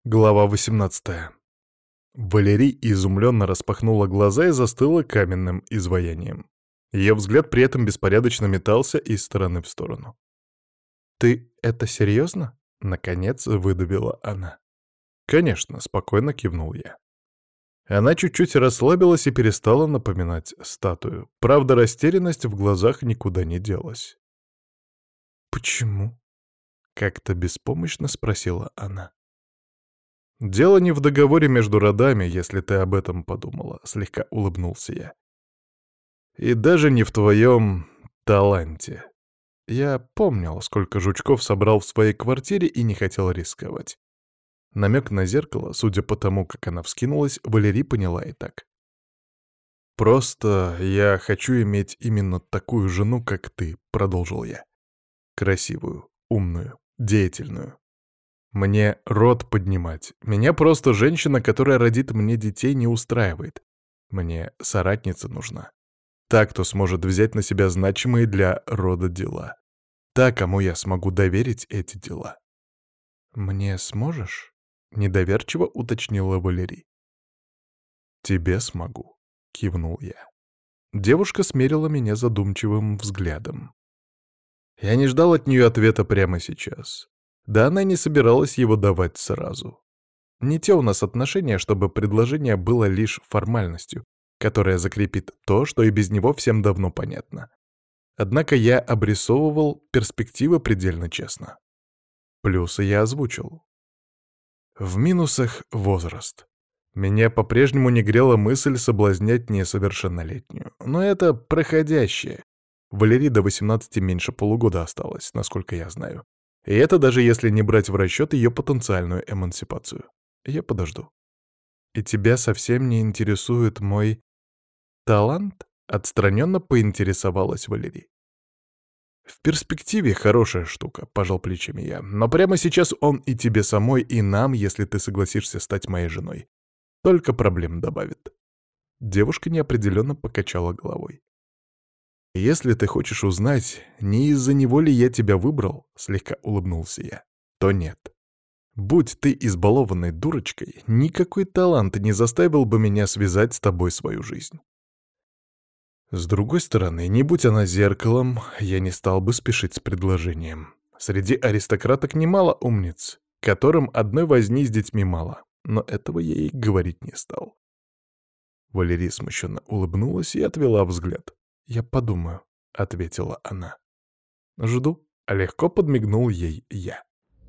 Глава 18. Валерий изумленно распахнула глаза и застыла каменным изваянием. Ее взгляд при этом беспорядочно метался из стороны в сторону. «Ты это серьезно?» — наконец выдавила она. «Конечно», — спокойно кивнул я. Она чуть-чуть расслабилась и перестала напоминать статую. Правда, растерянность в глазах никуда не делась. «Почему?» — как-то беспомощно спросила она. «Дело не в договоре между родами, если ты об этом подумала», — слегка улыбнулся я. «И даже не в твоем таланте. Я помнил, сколько жучков собрал в своей квартире и не хотел рисковать». Намек на зеркало, судя по тому, как она вскинулась, Валерий поняла и так. «Просто я хочу иметь именно такую жену, как ты», — продолжил я. «Красивую, умную, деятельную. Мне род поднимать. Меня просто женщина, которая родит мне детей, не устраивает. Мне соратница нужна. Та, кто сможет взять на себя значимые для рода дела. Та, кому я смогу доверить эти дела». «Мне сможешь?» — недоверчиво уточнила Валерий. «Тебе смогу», — кивнул я. Девушка смерила меня задумчивым взглядом. Я не ждал от нее ответа прямо сейчас. Да она не собиралась его давать сразу. Не те у нас отношения, чтобы предложение было лишь формальностью, которая закрепит то, что и без него всем давно понятно. Однако я обрисовывал перспективы предельно честно. Плюсы я озвучил. В минусах — возраст. Меня по-прежнему не грела мысль соблазнять несовершеннолетнюю. Но это проходящее. Валерии до 18 меньше полугода осталось, насколько я знаю. И это даже если не брать в расчет ее потенциальную эмансипацию. Я подожду. «И тебя совсем не интересует мой талант?» — отстраненно поинтересовалась Валерий. «В перспективе хорошая штука», — пожал плечами я. «Но прямо сейчас он и тебе самой, и нам, если ты согласишься стать моей женой. Только проблем добавит». Девушка неопределенно покачала головой. «Если ты хочешь узнать, не из-за него ли я тебя выбрал», — слегка улыбнулся я, — то нет. Будь ты избалованной дурочкой, никакой талант не заставил бы меня связать с тобой свою жизнь. С другой стороны, не будь она зеркалом, я не стал бы спешить с предложением. Среди аристократок немало умниц, которым одной возни с детьми мало, но этого я ей говорить не стал. Валерия смущенно улыбнулась и отвела взгляд. «Я подумаю», — ответила она. «Жду», — легко подмигнул ей я.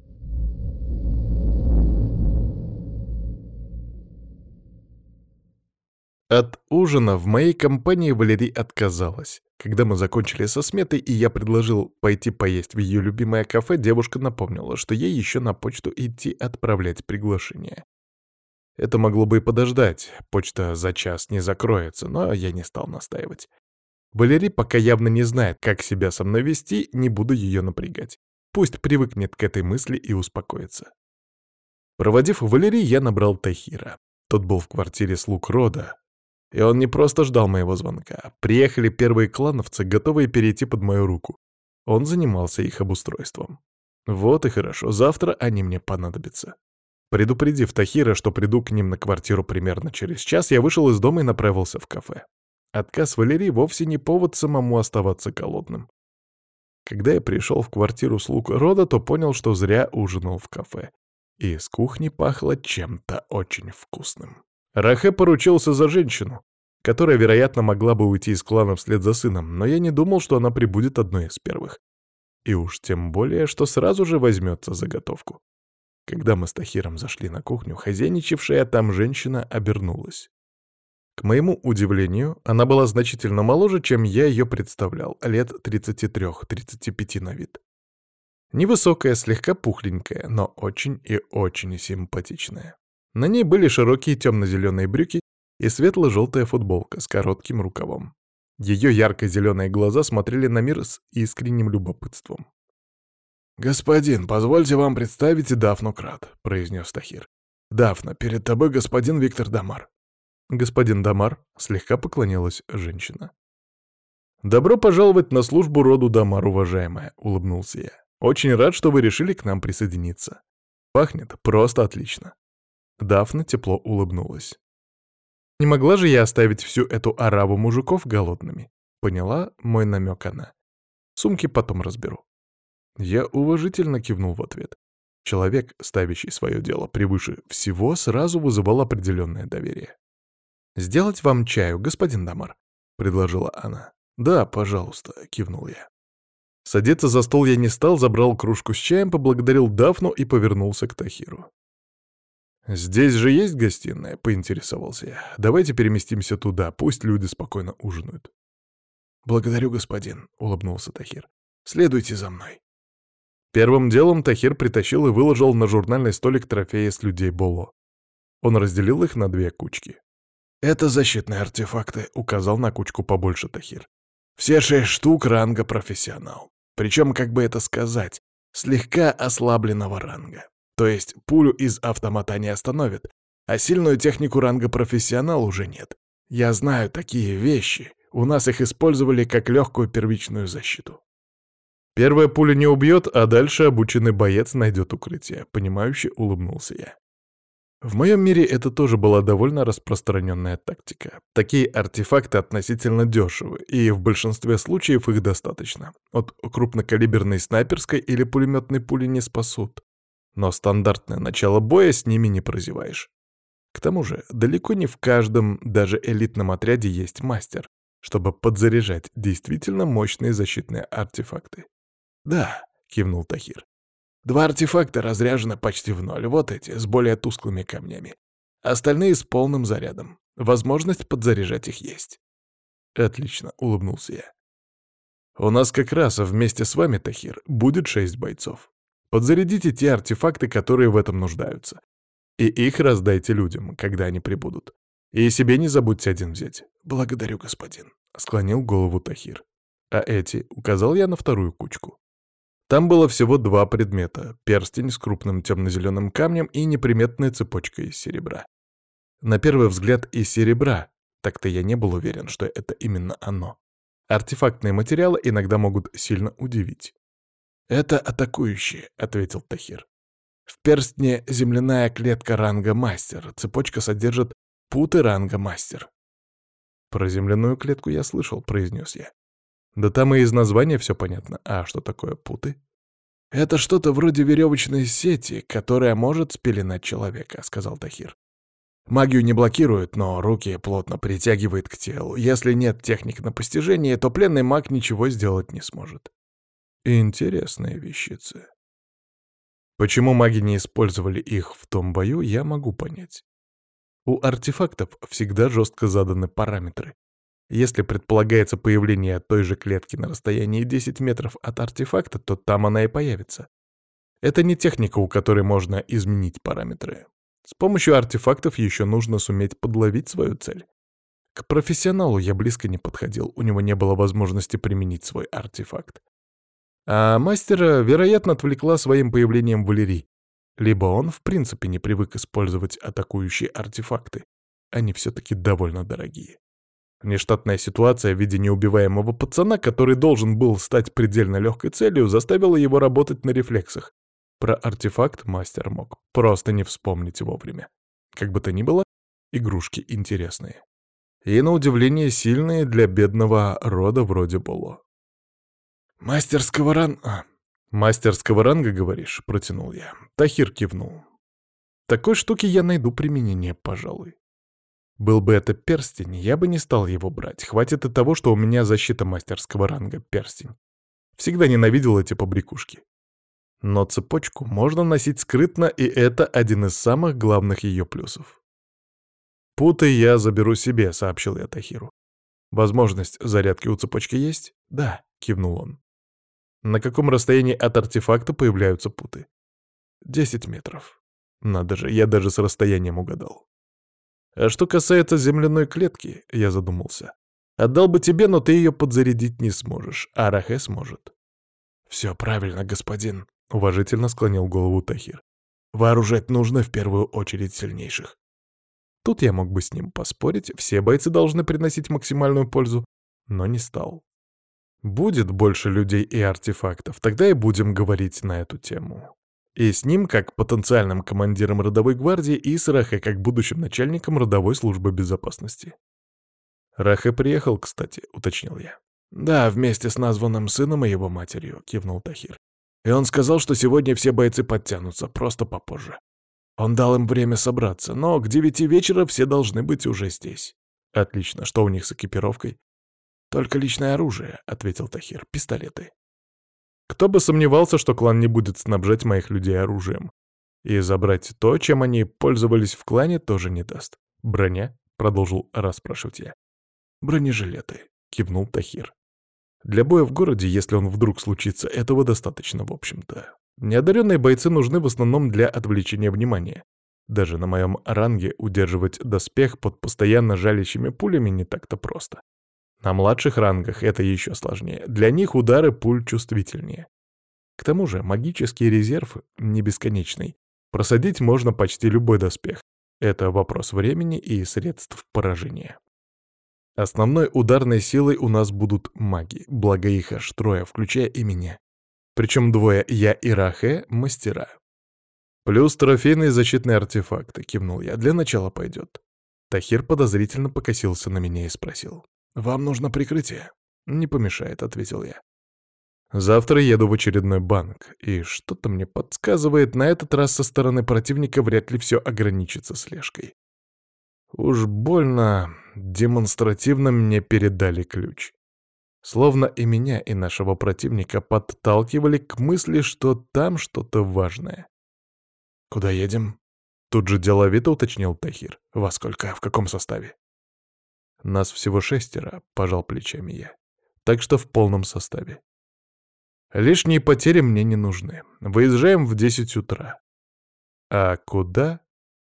От ужина в моей компании Валерий отказалась. Когда мы закончили со сметой, и я предложил пойти поесть в ее любимое кафе, девушка напомнила, что ей еще на почту идти отправлять приглашение. Это могло бы и подождать, почта за час не закроется, но я не стал настаивать. Валерий пока явно не знает, как себя со мной вести, не буду ее напрягать. Пусть привыкнет к этой мысли и успокоится. Проводив Валерий, я набрал Тахира. Тот был в квартире слуг рода. И он не просто ждал моего звонка. Приехали первые клановцы, готовые перейти под мою руку. Он занимался их обустройством. Вот и хорошо, завтра они мне понадобятся. Предупредив Тахира, что приду к ним на квартиру примерно через час, я вышел из дома и направился в кафе. Отказ Валерии вовсе не повод самому оставаться голодным. Когда я пришел в квартиру слуг рода, то понял, что зря ужинал в кафе. И из кухни пахло чем-то очень вкусным. Рахе поручился за женщину, которая, вероятно, могла бы уйти из клана вслед за сыном, но я не думал, что она прибудет одной из первых. И уж тем более, что сразу же возьмется за готовку. Когда мы с Тахиром зашли на кухню, хозяйничавшая там женщина обернулась. К моему удивлению, она была значительно моложе, чем я ее представлял, лет 33-35 на вид. Невысокая, слегка пухленькая, но очень и очень симпатичная. На ней были широкие темно-зеленые брюки и светло-желтая футболка с коротким рукавом. Ее ярко-зеленые глаза смотрели на мир с искренним любопытством. «Господин, позвольте вам представить Дафну Крат», — произнес Тахир. «Дафна, перед тобой господин Виктор Дамар». «Господин Дамар», — слегка поклонилась женщина. «Добро пожаловать на службу роду Дамар, уважаемая», — улыбнулся я. «Очень рад, что вы решили к нам присоединиться. Пахнет просто отлично». Дафна тепло улыбнулась. «Не могла же я оставить всю эту ораву мужиков голодными?» Поняла мой намек она. «Сумки потом разберу». Я уважительно кивнул в ответ. Человек, ставящий свое дело превыше всего, сразу вызывал определенное доверие. «Сделать вам чаю, господин Дамар?» — предложила она. «Да, пожалуйста», — кивнул я. Садиться за стол я не стал, забрал кружку с чаем, поблагодарил Дафну и повернулся к Тахиру. «Здесь же есть гостиная?» — поинтересовался я. «Давайте переместимся туда, пусть люди спокойно ужинают». «Благодарю, господин», — улыбнулся Тахир. «Следуйте за мной». Первым делом Тахир притащил и выложил на журнальный столик трофеи с людей Боло. Он разделил их на две кучки. «Это защитные артефакты», — указал на кучку побольше Тахир. «Все 6 штук ранга профессионал. Причем, как бы это сказать, слегка ослабленного ранга. То есть пулю из автомата не остановит, а сильную технику ранга профессионал уже нет. Я знаю такие вещи. У нас их использовали как легкую первичную защиту». «Первая пуля не убьет, а дальше обученный боец найдет укрытие», — понимающе улыбнулся я. В моем мире это тоже была довольно распространенная тактика. Такие артефакты относительно дешевы, и в большинстве случаев их достаточно. От крупнокалиберной снайперской или пулеметной пули не спасут. Но стандартное начало боя с ними не прозеваешь. К тому же, далеко не в каждом, даже элитном отряде есть мастер, чтобы подзаряжать действительно мощные защитные артефакты. «Да», — кивнул Тахир. 2 артефакта разряжены почти в ноль, вот эти, с более тусклыми камнями. Остальные с полным зарядом. Возможность подзаряжать их есть». «Отлично», — улыбнулся я. «У нас как раз вместе с вами, Тахир, будет 6 бойцов. Подзарядите те артефакты, которые в этом нуждаются. И их раздайте людям, когда они прибудут. И себе не забудьте один взять». «Благодарю, господин», — склонил голову Тахир. «А эти?» — указал я на вторую кучку. Там было всего 2 предмета — перстень с крупным темно-зеленым камнем и неприметная цепочка из серебра. На первый взгляд из серебра, так-то я не был уверен, что это именно оно. Артефактные материалы иногда могут сильно удивить. «Это атакующие», — ответил Тахир. «В перстне земляная клетка ранга мастер, цепочка содержит путы ранга мастер». «Про земляную клетку я слышал», — произнес я. «Да там и из названия все понятно. А что такое путы?» «Это что-то вроде веревочной сети, которая может спеленать человека», — сказал Тахир. «Магию не блокирует, но руки плотно притягивает к телу. Если нет техник на постижение, то пленный маг ничего сделать не сможет». Интересные вещицы. Почему маги не использовали их в том бою, я могу понять. У артефактов всегда жестко заданы параметры. Если предполагается появление той же клетки на расстоянии 10 метров от артефакта, то там она и появится. Это не техника, у которой можно изменить параметры. С помощью артефактов еще нужно суметь подловить свою цель. К профессионалу я близко не подходил, у него не было возможности применить свой артефакт. А мастера, вероятно, отвлекла своим появлением Валерий. Либо он, в принципе, не привык использовать атакующие артефакты. Они все-таки довольно дорогие. Нештатная ситуация в виде неубиваемого пацана, который должен был стать предельно легкой целью, заставила его работать на рефлексах. Про артефакт мастер мог просто не вспомнить вовремя. Как бы то ни было, игрушки интересные. И, на удивление, сильные для бедного рода вроде Боло. «Мастерского ранга, говоришь?» — протянул я. Тахир кивнул. «Такой штуки я найду применение, пожалуй. Был бы это перстень, я бы не стал его брать. Хватит и того, что у меня защита мастерского ранга — перстень. Всегда ненавидел эти побрякушки. Но цепочку можно носить скрытно, и это один из самых главных ее плюсов. «Путы я заберу себе», — сообщил я Тахиру. «Возможность зарядки у цепочки есть?» «Да», — кивнул он. «На каком расстоянии от артефакта появляются путы?» 10 метров. Надо же, я даже с расстоянием угадал. А что касается земляной клетки, я задумался. Отдал бы тебе, но ты ее подзарядить не сможешь, а Рахе сможет. «Все правильно, господин», — уважительно склонил голову Тахир. «Вооружать нужно в первую очередь сильнейших». Тут я мог бы с ним поспорить, все бойцы должны приносить максимальную пользу, но не стал. Будет больше людей и артефактов, тогда и будем говорить на эту тему. И с ним, как потенциальным командиром родовой гвардии, и с Рахе, как будущим начальником родовой службы безопасности. «Рахе приехал, кстати», — уточнил я. «Да, вместе с названным сыном и его матерью», — кивнул Тахир. «И он сказал, что сегодня все бойцы подтянутся, просто попозже. Он дал им время собраться, но к 9 вечера все должны быть уже здесь». «Отлично. Что у них с экипировкой?» «Только личное оружие», — ответил Тахир. «Пистолеты». Кто бы сомневался, что клан не будет снабжать моих людей оружием. И забрать то, чем они пользовались в клане, тоже не даст. «Броня?» — продолжил расспрашивать я. «Бронежилеты», — кивнул Тахир. «Для боя в городе, если он вдруг случится, этого достаточно, в общем-то. Неодаренные бойцы нужны в основном для отвлечения внимания. Даже на моем ранге удерживать доспех под постоянно жалящими пулями не так-то просто. На младших рангах это еще сложнее. Для них удары пуль чувствительнее. К тому же магический резерв не бесконечный. Просадить можно почти любой доспех. Это вопрос времени и средств поражения. Основной ударной силой у нас будут маги, благо их аж трое, включая и меня. Причем двое, я и Рахе, мастера. Плюс трофейные защитные артефакты, кивнул я, для начала пойдет. Тахир подозрительно покосился на меня и спросил. «Вам нужно прикрытие?» «Не помешает», — ответил я. «Завтра еду в очередной банк, и что-то мне подсказывает, на этот раз со стороны противника вряд ли все ограничится слежкой. Уж больно демонстративно мне передали ключ. Словно и меня, и нашего противника подталкивали к мысли, что там что-то важное». «Куда едем?» — тут же деловито уточнил Тахир. «Во сколько? В каком составе?» «Нас всего 6, пожал плечами я. «Так что в полном составе. Лишние потери мне не нужны. Выезжаем в 10 утра. А куда?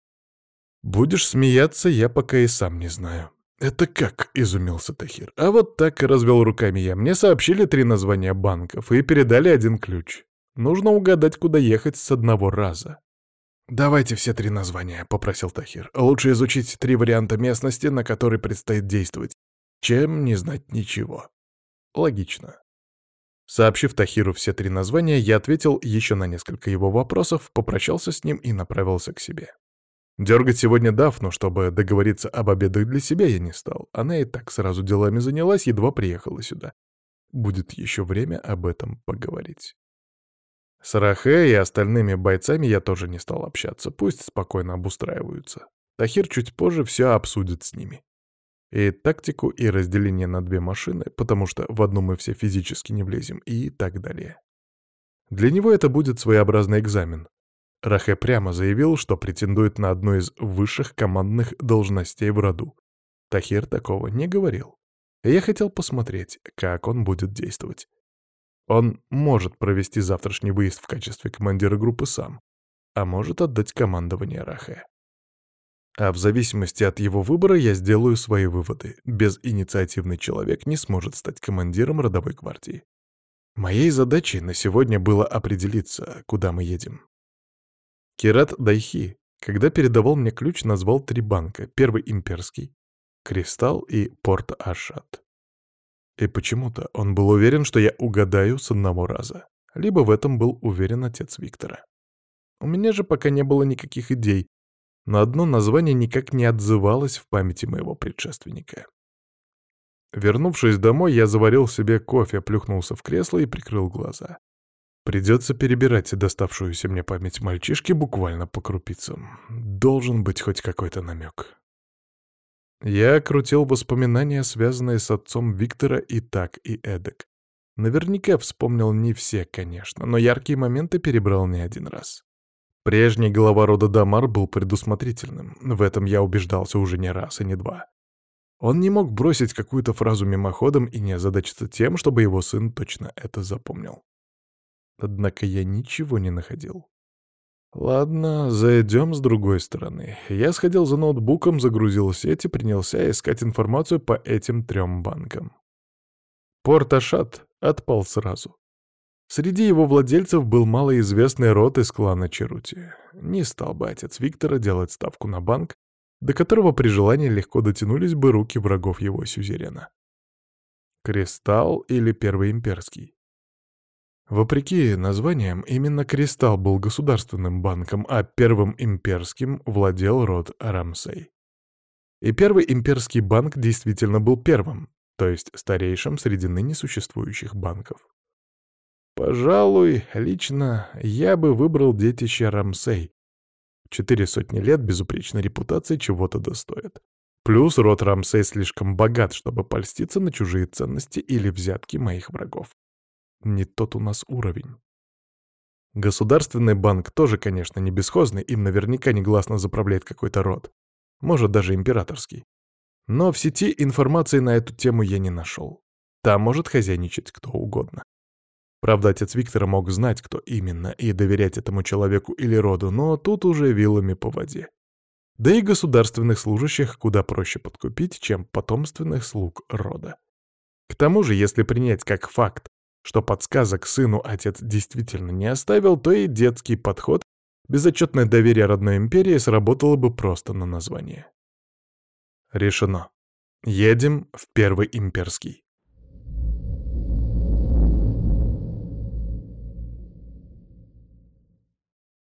Будешь смеяться, я пока и сам не знаю». «Это как?» — изумился Тахир. «А вот так», — развел руками я. «Мне сообщили 3 названия банков и передали 1 ключ. Нужно угадать, куда ехать с одного раза». «Давайте все 3 названия», — попросил Тахир. «Лучше изучить 3 варианта местности, на которые предстоит действовать, чем не знать ничего». Логично. Сообщив Тахиру все 3 названия, я ответил еще на несколько его вопросов, попрощался с ним и направился к себе. Дергать сегодня Дафну, чтобы договориться об обедах для себя, я не стал. Она и так сразу делами занялась, едва приехала сюда. Будет еще время об этом поговорить. С Рахе и остальными бойцами я тоже не стал общаться, пусть спокойно обустраиваются. Тахир чуть позже все обсудит с ними. И тактику, и разделение на 2 машины, потому что в одну мы все физически не влезем, и так далее. Для него это будет своеобразный экзамен. Рахе прямо заявил, что претендует на одну из высших командных должностей в роду. Тахир такого не говорил. И я хотел посмотреть, как он будет действовать. Он может провести завтрашний выезд в качестве командира группы сам, а может отдать командование Рахе. А в зависимости от его выбора я сделаю свои выводы. Безинициативный человек не сможет стать командиром родовой гвардии. Моей задачей на сегодня было определиться, куда мы едем. Кират Дайхи, когда передавал мне ключ, назвал 3 банка. Первый — имперский, Кристалл и Порт-Ашат. И почему-то он был уверен, что я угадаю с одного раза. Либо в этом был уверен отец Виктора. У меня же пока не было никаких идей, но одно название никак не отзывалось в памяти моего предшественника. Вернувшись домой, я заварил себе кофе, плюхнулся в кресло и прикрыл глаза. Придется перебирать доставшуюся мне память мальчишки буквально по крупицам. Должен быть хоть какой-то намек. Я крутил воспоминания, связанные с отцом Виктора, и так, и эдак. Наверняка вспомнил не все, конечно, но яркие моменты перебрал не один раз. Прежний глава рода Дамар был предусмотрительным. В этом я убеждался уже не раз и не два. Он не мог бросить какую-то фразу мимоходом и не озадачиться тем, чтобы его сын точно это запомнил. Однако я ничего не находил. Ладно, зайдем с другой стороны. Я сходил за ноутбуком, загрузил сеть и принялся искать информацию по этим 3 банкам. Порт-Ашат отпал сразу. Среди его владельцев был малоизвестный род из клана Черути. Не стал бы отец Виктора делать ставку на банк, до которого при желании легко дотянулись бы руки врагов его сюзерена. Кристалл или Первый имперский? Вопреки названиям, именно Кристалл был государственным банком, а Первым имперским владел род Рамсей. И Первый имперский банк действительно был первым, то есть старейшим среди ныне существующих банков. Пожалуй, лично я бы выбрал детище Рамсей. 400 лет безупречной репутации чего-то достоит. Плюс род Рамсей слишком богат, чтобы польститься на чужие ценности или взятки моих врагов. Не тот у нас уровень. Государственный банк тоже, конечно, не бесхозный, им наверняка негласно заправляет какой-то род. Может, даже императорский. Но в сети информации на эту тему я не нашел. Там может хозяйничать кто угодно. Правда, отец Виктора мог знать, кто именно, и доверять этому человеку или роду, но тут уже вилами по воде. Да и государственных служащих куда проще подкупить, чем потомственных слуг рода. К тому же, если принять как факт, что подсказок сыну отец действительно не оставил, то и детский подход, безотчетное доверие родной империи сработало бы просто на название. Решено. Едем в Первый имперский.